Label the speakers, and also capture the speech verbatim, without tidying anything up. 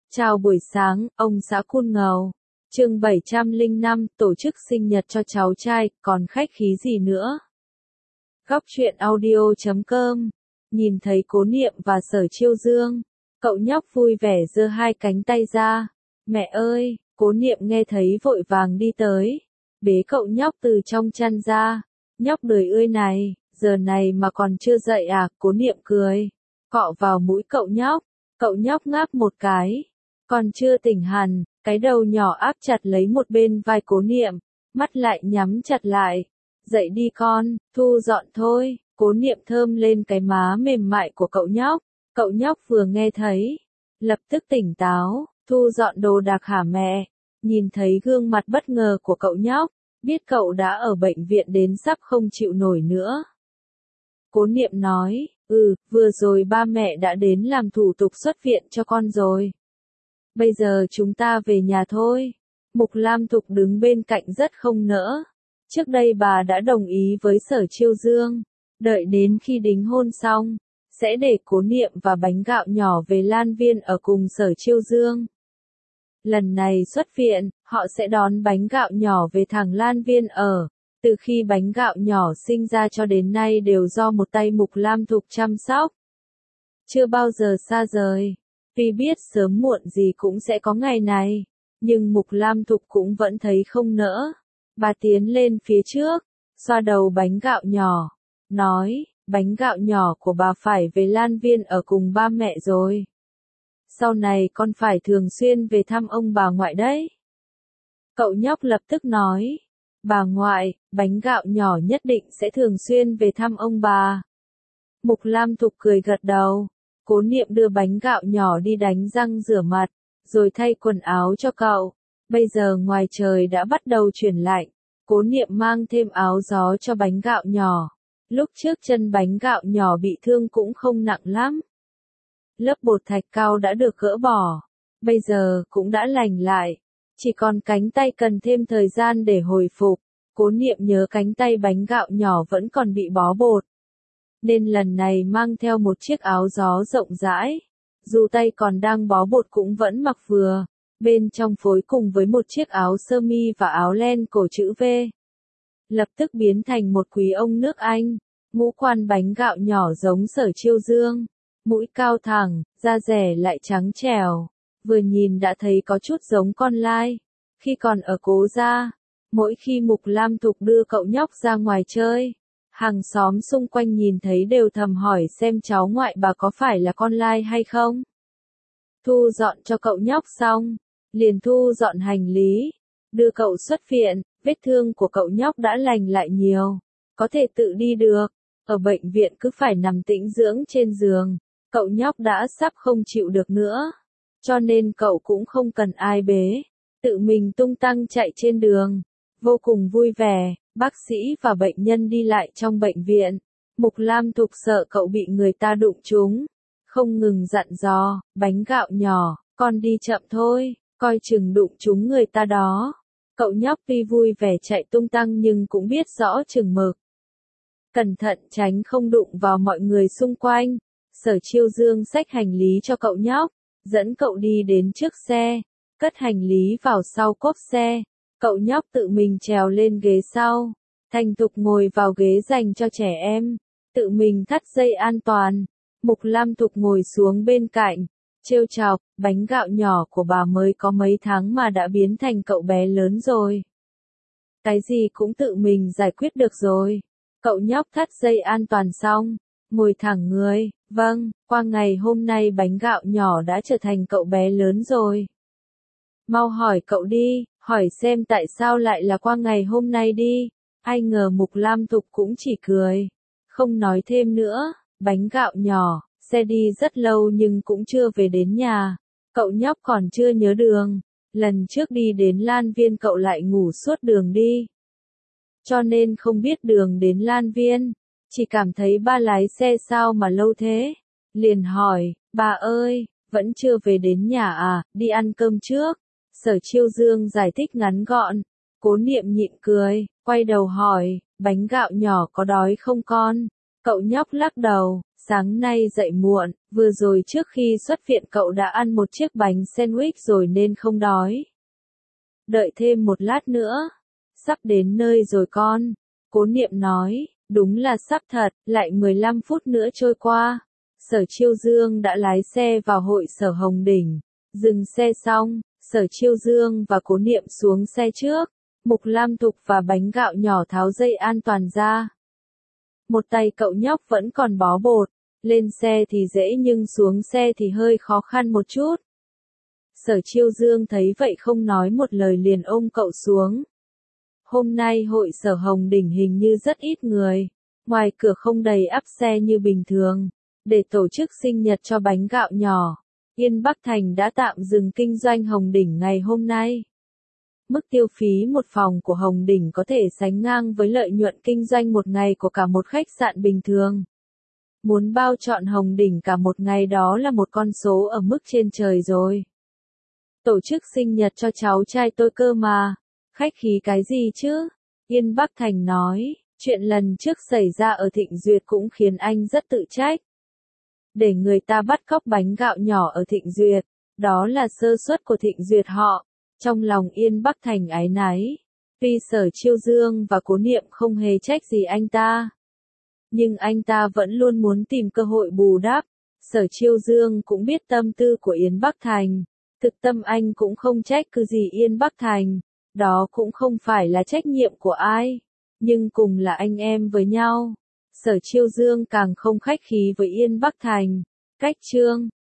Speaker 1: Chào buổi sáng, ông xã Cun Ngầu. Chương bảy trăm lẻ năm, tổ chức sinh nhật cho cháu trai, còn khách khí gì nữa? Góc truyện audio chấm com. Nhìn thấy Cố Niệm và Sở Chiêu Dương, cậu nhóc vui vẻ giơ hai cánh tay ra. Mẹ ơi, Cố Niệm nghe thấy vội vàng đi tới, bế cậu nhóc từ trong chăn ra. Nhóc đời ơi này, giờ này mà còn chưa dậy à? Cố Niệm cười, cọ vào mũi cậu nhóc. Cậu nhóc ngáp một cái, còn chưa tỉnh hẳn, cái đầu nhỏ áp chặt lấy một bên vai Cố Niệm, mắt lại nhắm chặt lại. Dậy đi con, thu dọn thôi. Cố Niệm thơm lên cái má mềm mại của cậu nhóc. Cậu nhóc vừa nghe thấy, lập tức tỉnh táo. Thu dọn đồ đạc hả mẹ? Nhìn thấy gương mặt bất ngờ của cậu nhóc, biết cậu đã ở bệnh viện đến sắp không chịu nổi nữa. Cố Niệm nói, ừ, vừa rồi ba mẹ đã đến làm thủ tục xuất viện cho con rồi. Bây giờ chúng ta về nhà thôi. Mục Lam Thục đứng bên cạnh rất không nỡ. Trước đây bà đã đồng ý với Sở Chiêu Dương, đợi đến khi đính hôn xong, sẽ để Cố Niệm và bánh gạo nhỏ về Lan Viên ở cùng Sở Chiêu Dương. Lần này xuất viện, họ sẽ đón bánh gạo nhỏ về thẳng Lan Viên ở. Từ khi bánh gạo nhỏ sinh ra cho đến nay đều do một tay Mục Lam Thục chăm sóc. Chưa bao giờ xa rời. Tuy biết sớm muộn gì cũng sẽ có ngày này, nhưng Mục Lam Thục cũng vẫn thấy không nỡ. Bà tiến lên phía trước, xoa đầu bánh gạo nhỏ, nói, bánh gạo nhỏ của bà phải về Lan Viên ở cùng ba mẹ rồi. Sau này con phải thường xuyên về thăm ông bà ngoại đấy. Cậu nhóc lập tức nói, bà ngoại, bánh gạo nhỏ nhất định sẽ thường xuyên về thăm ông bà. Mục Lam Thục cười gật đầu. Cố Niệm đưa bánh gạo nhỏ đi đánh răng rửa mặt, rồi thay quần áo cho cậu. Bây giờ ngoài trời đã bắt đầu chuyển lạnh, Cố Niệm mang thêm áo gió cho bánh gạo nhỏ. Lúc trước chân bánh gạo nhỏ bị thương cũng không nặng lắm. Lớp bột thạch cao đã được gỡ bỏ, bây giờ cũng đã lành lại. Chỉ còn cánh tay cần thêm thời gian để hồi phục. Cố Niệm nhớ cánh tay bánh gạo nhỏ vẫn còn bị bó bột, nên lần này mang theo một chiếc áo gió rộng rãi. Dù tay còn đang bó bột cũng vẫn mặc vừa, bên trong phối cùng với một chiếc áo sơ mi và áo len cổ chữ V. Lập tức biến thành một quý ông nước Anh. Ngũ quan bánh gạo nhỏ giống Sở Chiêu Dương, mũi cao thẳng, da rẻ lại trắng trẻo, vừa nhìn đã thấy có chút giống con lai. Khi còn ở Cố gia, mỗi khi Mục Lam Thục đưa cậu nhóc ra ngoài chơi, hàng xóm xung quanh nhìn thấy đều thầm hỏi xem cháu ngoại bà có phải là con lai hay không. Thu dọn cho cậu nhóc xong, liền thu dọn hành lý, đưa cậu xuất viện. Vết thương của cậu nhóc đã lành lại nhiều, có thể tự đi được. Ở bệnh viện cứ phải nằm tĩnh dưỡng trên giường, cậu nhóc đã sắp không chịu được nữa, cho nên cậu cũng không cần ai bế, tự mình tung tăng chạy trên đường, vô cùng vui vẻ. Bác sĩ và bệnh nhân đi lại trong bệnh viện. Mục Lam Thục sợ cậu bị người ta đụng trúng, không ngừng dặn dò, bánh gạo nhỏ, con đi chậm thôi, coi chừng đụng trúng người ta đó. Cậu nhóc tuy vui vẻ chạy tung tăng nhưng cũng biết rõ chừng mực, cẩn thận tránh không đụng vào mọi người xung quanh. Sở Chiêu Dương xách hành lý cho cậu nhóc, dẫn cậu đi đến trước xe, cất hành lý vào sau cốp xe. Cậu nhóc tự mình trèo lên ghế sau, thành thục ngồi vào ghế dành cho trẻ em, tự mình thắt dây an toàn. Mục Lam Thục ngồi xuống bên cạnh, trêu chọc, bánh gạo nhỏ của bà mới có mấy tháng mà đã biến thành cậu bé lớn rồi. Cái gì cũng tự mình giải quyết được rồi. Cậu nhóc thắt dây an toàn xong, ngồi thẳng người, vâng, qua ngày hôm nay bánh gạo nhỏ đã trở thành cậu bé lớn rồi. Mau hỏi cậu đi, hỏi xem tại sao lại là qua ngày hôm nay đi. Ai ngờ Mục Lam Thục cũng chỉ cười, không nói thêm nữa. Bánh gạo nhỏ, xe đi rất lâu nhưng cũng chưa về đến nhà. Cậu nhóc còn chưa nhớ đường. Lần trước đi đến Lan Viên cậu lại ngủ suốt đường đi, cho nên không biết đường đến Lan Viên. Chỉ cảm thấy ba lái xe sao mà lâu thế. Liền hỏi, bà ơi, vẫn chưa về đến nhà à, đi ăn cơm trước. Sở Chiêu Dương giải thích ngắn gọn. Cố Niệm nhịn cười, quay đầu hỏi, bánh gạo nhỏ có đói không con? Cậu nhóc lắc đầu, Sáng nay dậy muộn, vừa rồi trước khi xuất viện cậu đã ăn một chiếc bánh sandwich rồi nên không đói. Đợi thêm một lát nữa. Sắp đến nơi rồi con. Cố Niệm nói, đúng là sắp thật, lại mười lăm phút nữa trôi qua. Sở Chiêu Dương đã lái xe vào hội sở Hồng Đỉnh. Dừng xe xong, Sở Chiêu Dương và Cố Niệm xuống xe trước. Mục Lam Thục và bánh gạo nhỏ tháo dây an toàn ra. Một tay cậu nhóc vẫn còn bó bột. Lên xe thì dễ nhưng xuống xe thì hơi khó khăn một chút. Sở Chiêu Dương thấy vậy không nói một lời liền ôm cậu xuống. Hôm nay hội sở Hồng Đỉnh hình như rất ít người. Ngoài cửa không đầy ắp xe như bình thường. Để tổ chức sinh nhật cho bánh gạo nhỏ, Yên Bắc Thành đã tạm dừng kinh doanh Hồng Đỉnh ngày hôm nay. Mức tiêu phí một phòng của Hồng Đỉnh có thể sánh ngang với lợi nhuận kinh doanh một ngày của cả một khách sạn bình thường. Muốn bao trọn Hồng Đỉnh cả một ngày đó là một con số ở mức trên trời rồi. Tổ chức sinh nhật cho cháu trai tôi cơ mà. Khách khí cái gì chứ? Yên Bắc Thành nói, chuyện lần trước xảy ra ở Thịnh Duyệt cũng khiến anh rất tự trách. Để người ta bắt cóc bánh gạo nhỏ ở Thịnh Duyệt, đó là sơ suất của Thịnh Duyệt họ. Trong lòng Yên Bắc Thành áy náy. Tuy Sở Chiêu Dương và Cố Niệm không hề trách gì anh ta, nhưng anh ta vẫn luôn muốn tìm cơ hội bù đắp. Sở Chiêu Dương cũng biết tâm tư của Yên Bắc Thành. Thực tâm anh cũng không trách cứ gì Yên Bắc Thành. Đó cũng không phải là trách nhiệm của ai. Nhưng cùng là anh em với nhau. Sở Chiêu Dương càng không khách khí với Yên Bắc Thành. Cách chương